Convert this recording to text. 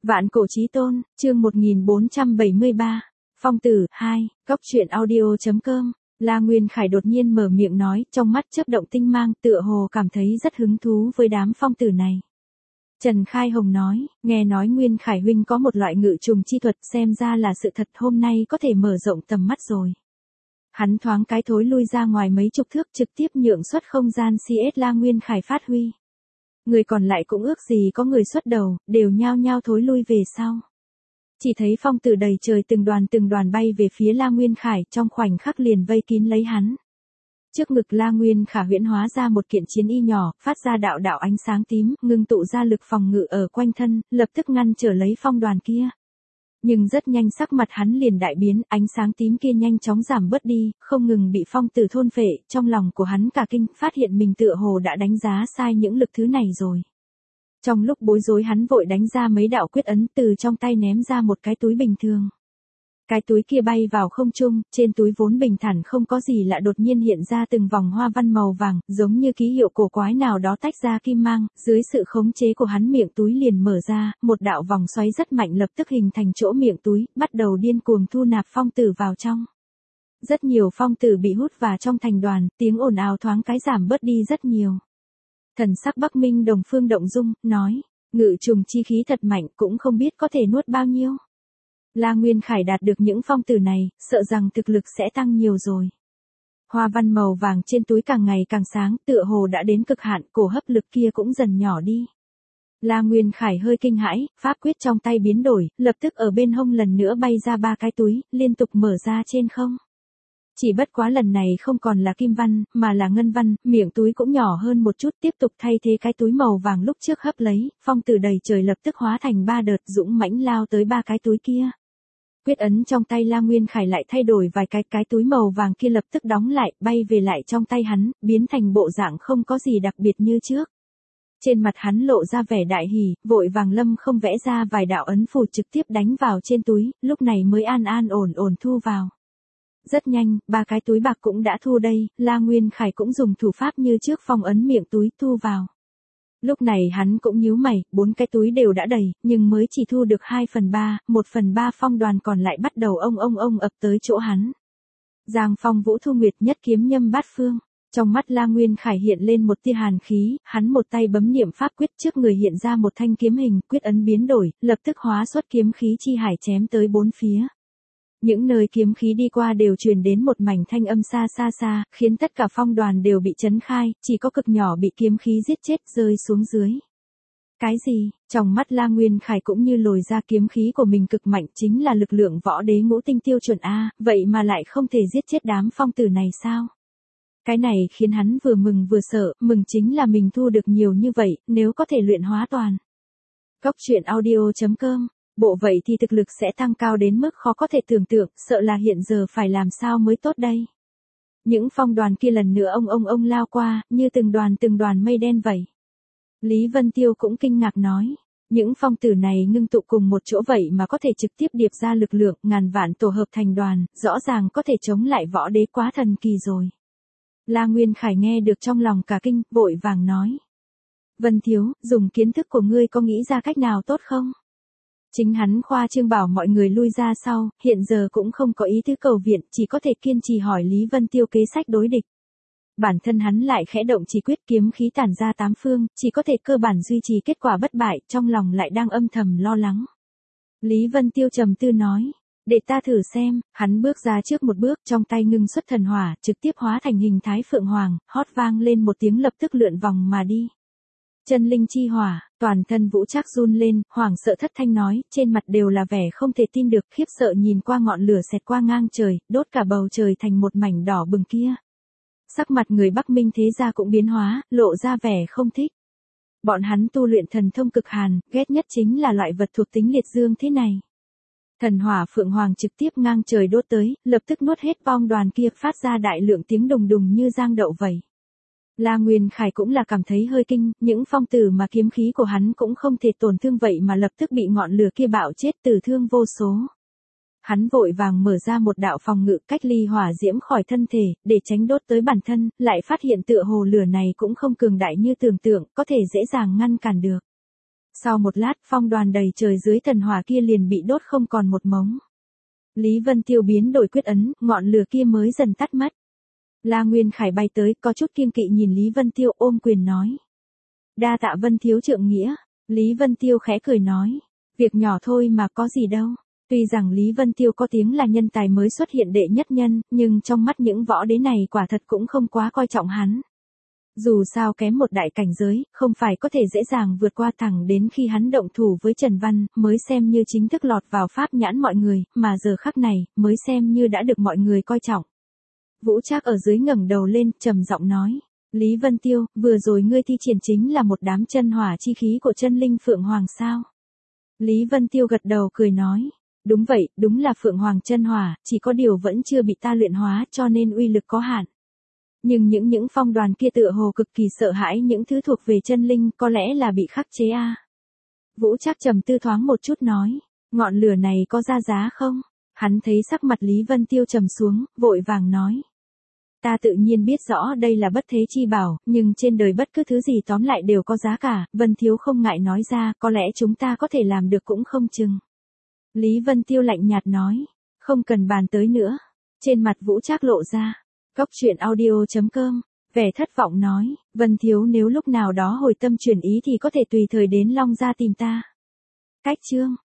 Vạn cổ chí tôn, chương 1473. Phong tử 2, góc truyện audio.com. La Nguyên Khải đột nhiên mở miệng nói, trong mắt chớp động tinh mang, tựa hồ cảm thấy rất hứng thú với đám phong tử này. Trần Khai Hồng nói, nghe nói Nguyên Khải huynh có một loại ngự trùng chi thuật, xem ra là sự thật, hôm nay có thể mở rộng tầm mắt rồi. Hắn thoáng cái thối lui ra ngoài mấy chục thước, trực tiếp nhượng xuất không gian CS La Nguyên Khải phát huy. Người còn lại cũng ước gì có người xuất đầu, đều nhao nhao thối lui về sau. Chỉ thấy phong tử đầy trời từng đoàn bay về phía La Nguyên Khải, trong khoảnh khắc liền vây kín lấy hắn. Trước ngực La Nguyên Khải huyễn hóa ra một kiện chiến y nhỏ, phát ra đạo đạo ánh sáng tím, ngưng tụ ra lực phòng ngự ở quanh thân, lập tức ngăn trở lấy phong đoàn kia. Nhưng rất nhanh sắc mặt hắn liền đại biến, ánh sáng tím kia nhanh chóng giảm bớt đi, không ngừng bị phong tử thôn phệ, trong lòng của hắn cả kinh, phát hiện mình tựa hồ đã đánh giá sai những lực thứ này rồi. Trong lúc bối rối hắn vội đánh ra mấy đạo quyết ấn, từ trong tay ném ra một cái túi bình thường. Cái túi kia bay vào không trung, trên túi vốn bình thản không có gì lạ đột nhiên hiện ra từng vòng hoa văn màu vàng, giống như ký hiệu cổ quái nào đó tách ra kim mang, dưới sự khống chế của hắn miệng túi liền mở ra, một đạo vòng xoáy rất mạnh lập tức hình thành chỗ miệng túi, bắt đầu điên cuồng thu nạp phong tử vào trong. Rất nhiều phong tử bị hút vào trong thành đoàn, tiếng ồn ào thoáng cái giảm bớt đi rất nhiều. Thần sắc Bắc Minh Đồng Phương động dung, nói, ngự trùng chi khí thật mạnh, cũng không biết có thể nuốt bao nhiêu. La Nguyên Khải đạt được những phong tử này, sợ rằng thực lực sẽ tăng nhiều rồi. Hoa văn màu vàng trên túi càng ngày càng sáng, tựa hồ đã đến cực hạn, cổ hấp lực kia cũng dần nhỏ đi. La Nguyên Khải hơi kinh hãi, pháp quyết trong tay biến đổi, lập tức ở bên hông lần nữa bay ra 3 cái túi, liên tục mở ra trên không. Chỉ bất quá lần này không còn là kim văn, mà là ngân văn, miệng túi cũng nhỏ hơn một chút, tiếp tục thay thế cái túi màu vàng lúc trước hấp lấy, phong tử đầy trời lập tức hóa thành 3 đợt dũng mãnh lao tới 3 cái túi kia. Quyết ấn trong tay La Nguyên Khải lại thay đổi vài cái túi màu vàng kia lập tức đóng lại, bay về lại trong tay hắn, biến thành bộ dạng không có gì đặc biệt như trước. Trên mặt hắn lộ ra vẻ đại hỉ, vội vàng lâm không vẽ ra vài đạo ấn phù trực tiếp đánh vào trên túi, lúc này mới an ổn thu vào. Rất nhanh, 3 cái túi bạc cũng đã thu đây, La Nguyên Khải cũng dùng thủ pháp như trước phong ấn miệng túi thu vào. Lúc này hắn cũng nhíu mày, 4 cái túi đều đã đầy, nhưng mới chỉ thu được 2/3, 1/3 phong đoàn còn lại bắt đầu ông ập tới chỗ hắn. Giang phong vũ thu nguyệt nhất kiếm nhâm bát phương. Trong mắt La Nguyên Khải hiện lên một tia hàn khí, hắn một tay bấm niệm pháp quyết trước người hiện ra một thanh kiếm hình, quyết ấn biến đổi, lập tức hóa xuất kiếm khí chi hải chém tới 4 phía. Những nơi kiếm khí đi qua đều truyền đến một mảnh thanh âm xa, khiến tất cả phong đoàn đều bị chấn khai, chỉ có cực nhỏ bị kiếm khí giết chết rơi xuống dưới. Cái gì? Trong mắt La Nguyên Khải cũng như lồi ra kiếm khí của mình cực mạnh chính là lực lượng võ đế ngũ tinh tiêu chuẩn A, vậy mà lại không thể giết chết đám phong tử này sao? Cái này khiến hắn vừa mừng vừa sợ, mừng chính là mình thu được nhiều như vậy, nếu có thể luyện hóa toàn. Góc truyện audio.com. Bộ vậy thì thực lực sẽ tăng cao đến mức khó có thể tưởng tượng, sợ là hiện giờ phải làm sao mới tốt đây. Những phong đoàn kia lần nữa ông lao qua, như từng đoàn mây đen vậy. Lý Vân Tiêu cũng kinh ngạc nói, những phong tử này ngưng tụ cùng một chỗ vậy mà có thể trực tiếp điệp ra lực lượng, ngàn vạn tổ hợp thành đoàn, rõ ràng có thể chống lại võ đế, quá thần kỳ rồi. La Nguyên Khải nghe được trong lòng cả kinh, vội vàng nói. Vân Thiếu, dùng kiến thức của ngươi có nghĩ ra cách nào tốt không? Chính hắn khoa trương bảo mọi người lui ra sau, hiện giờ cũng không có ý tứ cầu viện, chỉ có thể kiên trì hỏi Lý Vân Tiêu kế sách đối địch. Bản thân hắn lại khẽ động chỉ quyết, kiếm khí tản ra 8 phương, chỉ có thể cơ bản duy trì kết quả bất bại, trong lòng lại đang âm thầm lo lắng. Lý Vân Tiêu trầm tư nói, để ta thử xem, hắn bước ra trước một bước, trong tay ngưng xuất thần hỏa, trực tiếp hóa thành hình thái phượng hoàng, hót vang lên một tiếng lập tức lượn vòng mà đi. Chân linh chi hỏa, toàn thân Vũ Trác run lên, hoảng sợ thất thanh nói, trên mặt đều là vẻ không thể tin được, khiếp sợ nhìn qua ngọn lửa xẹt qua ngang trời, đốt cả bầu trời thành một mảnh đỏ bừng kia. Sắc mặt người Bắc Minh thế gia cũng biến hóa, lộ ra vẻ không thích. Bọn hắn tu luyện thần thông cực hàn, ghét nhất chính là loại vật thuộc tính liệt dương thế này. Thần hỏa phượng hoàng trực tiếp ngang trời đốt tới, lập tức nuốt hết phong đoàn kia, phát ra đại lượng tiếng đùng đùng như giang đậu vậy. La Nguyên Khải cũng là cảm thấy hơi kinh, những phong tử mà kiếm khí của hắn cũng không thể tổn thương vậy mà lập tức bị ngọn lửa kia bạo chết, tử thương vô số. Hắn vội vàng mở ra một đạo phòng ngự cách ly hỏa diễm khỏi thân thể, để tránh đốt tới bản thân, lại phát hiện tựa hồ lửa này cũng không cường đại như tưởng tượng, có thể dễ dàng ngăn cản được. Sau một lát phong đoàn đầy trời dưới thần hỏa kia liền bị đốt không còn một mống. Lý Vân Tiêu biến đổi quyết ấn, ngọn lửa kia mới dần tắt mất. La Nguyên Khải bay tới, có chút kiêng kỵ nhìn Lý Vân Tiêu ôm quyền nói. Đa tạ Vân thiếu trượng nghĩa. Lý Vân Tiêu khẽ cười nói. Việc nhỏ thôi mà có gì đâu. Tuy rằng Lý Vân Tiêu có tiếng là nhân tài mới xuất hiện đệ nhất nhân, nhưng trong mắt những võ đế này quả thật cũng không quá coi trọng hắn. Dù sao kém một đại cảnh giới, không phải có thể dễ dàng vượt qua thẳng đến khi hắn động thủ với Trần Văn, mới xem như chính thức lọt vào pháp nhãn mọi người, mà giờ khắc này, mới xem như đã được mọi người coi trọng. Vũ Trác ở dưới ngẩng đầu lên, trầm giọng nói. Lý Vân Tiêu, vừa rồi ngươi thi triển chính là một đám chân hỏa chi khí của chân linh Phượng Hoàng sao? Lý Vân Tiêu gật đầu cười nói. Đúng vậy, đúng là Phượng Hoàng chân hỏa, chỉ có điều vẫn chưa bị ta luyện hóa cho nên uy lực có hạn. Nhưng những phong đoàn kia tựa hồ cực kỳ sợ hãi những thứ thuộc về chân linh, có lẽ là bị khắc chế a. Vũ Trác trầm tư thoáng một chút nói, ngọn lửa này có ra giá không? Hắn thấy sắc mặt Lý Vân Tiêu trầm xuống, vội vàng nói. Ta tự nhiên biết rõ đây là bất thế chi bảo, nhưng trên đời bất cứ thứ gì tóm lại đều có giá cả, Vân thiếu không ngại nói ra, có lẽ chúng ta có thể làm được cũng không chừng. Lý Vân Tiêu lạnh nhạt nói, không cần bàn tới nữa. Trên mặt Vũ Trác lộ ra. Cóc truyện audio.com, vẻ thất vọng nói, Vân thiếu nếu lúc nào đó hồi tâm chuyển ý thì có thể tùy thời đến Long Gia tìm ta. Cách chương